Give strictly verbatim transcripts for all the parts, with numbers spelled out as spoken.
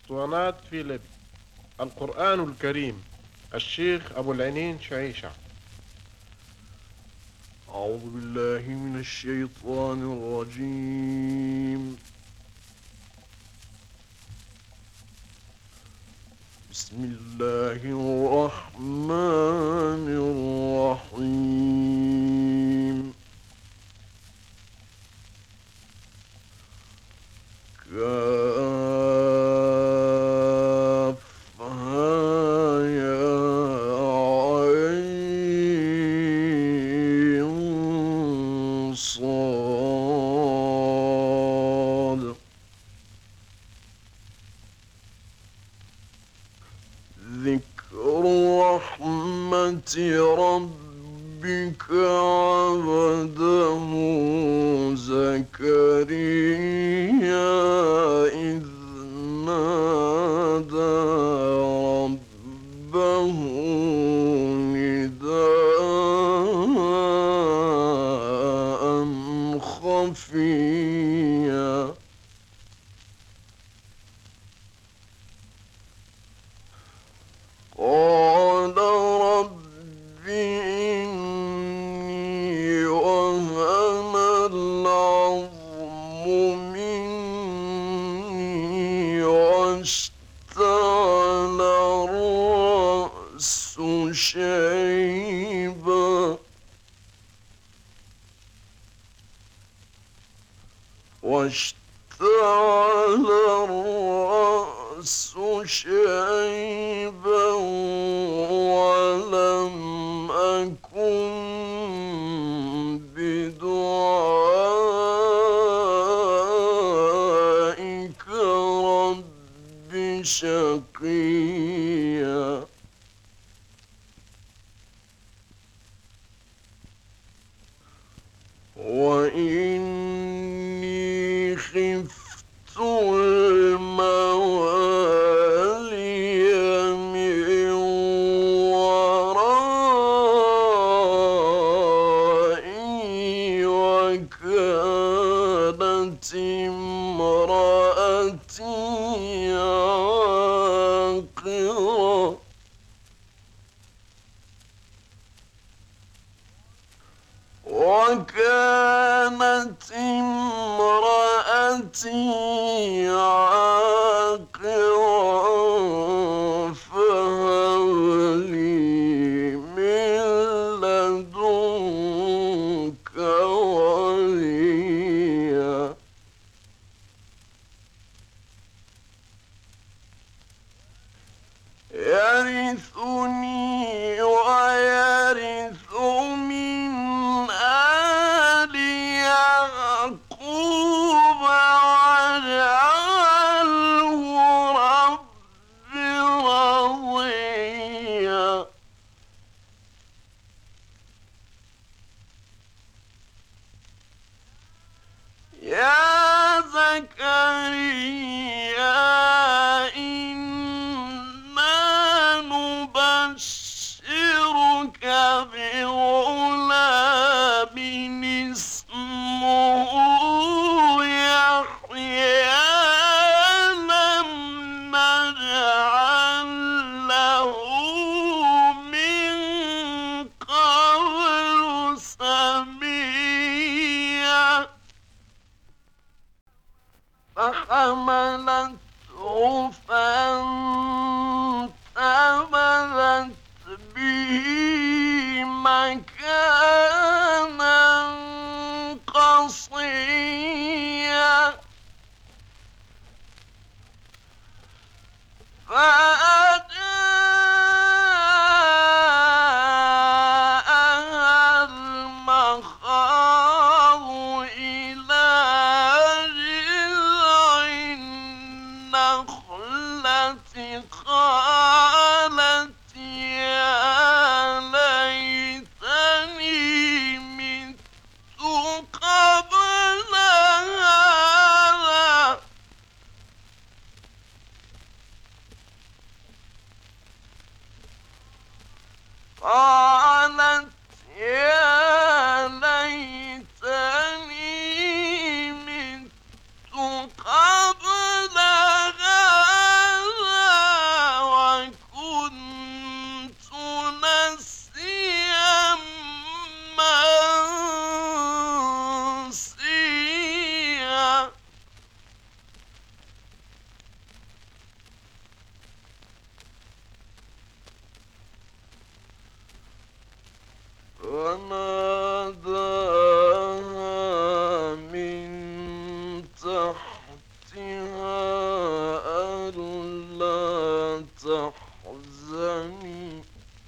اسطوانات فيليب. القرآن الكريم. الشيخ أبو العنين شعيشة. أعوذ بالله من الشيطان الرجيم. بسم الله الرحمن الرحيم. كافها يا عين صاد. ذكر رحمة ربك عبده زكريا إذ نادى ربه نداء خفيا. قال رب إني وهن العظم مني واشتعل الرأس شيبا واشتعل الرأس شيبا ولم أكن بدعائك رب شقيا. وإني خفت الموالي من ورائي وكانت امرأتي عاقرا وكانت امرأتي عاقرا فهب لي من لدنك وليا. يرثني ويرث من آل يعقوب واجعله رب رضيا. يا زكريا إنا نبشرك بغلام اسمه يحيى لم نجعل له من قبل سميا. فحملته فانتبذت به مكانا قصيا. فأجاءها المخاض إلى جذع النخلة قالت يا ليتني مت قبل هذا قالت يا ليتني مت قبل هذا فناداها من تحتها ألا تحزني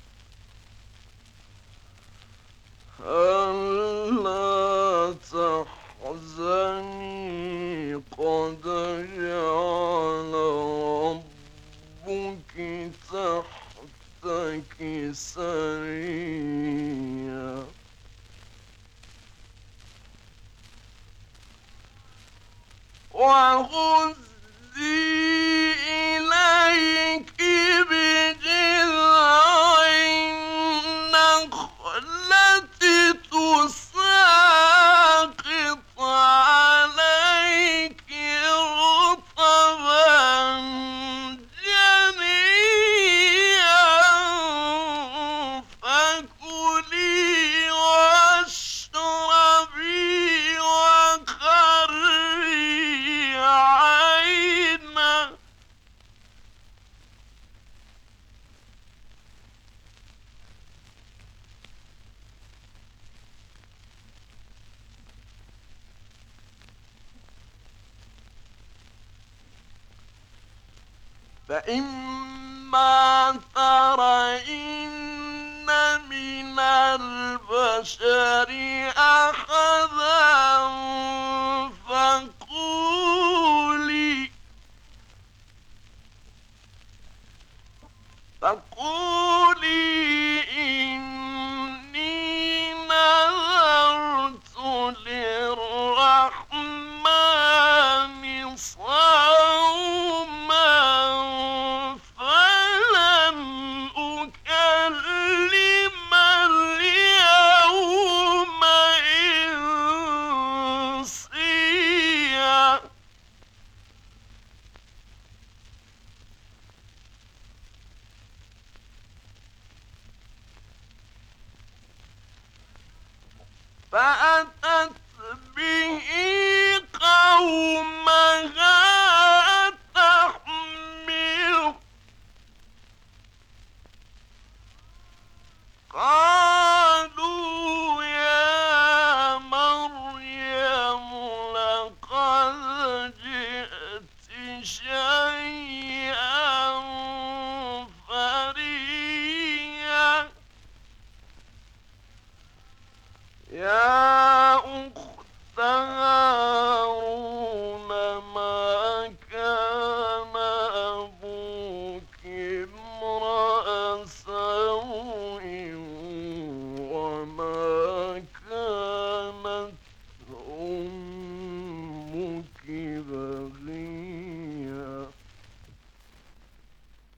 ألا تحزني قد جعل ربك تحتك سريا وهزي إليك بجذع النخلة تساقط عليك رطبا جنيا فكلي واشربي وقري عينا فإما ترين من البشر أحدا فقولي فقولي إني نذرت للرحمن صوما فلن أكلم اليوم إنسيا فأتت به قومها تحمله قالوا يا مريم لقد جئت شيئا فريا يا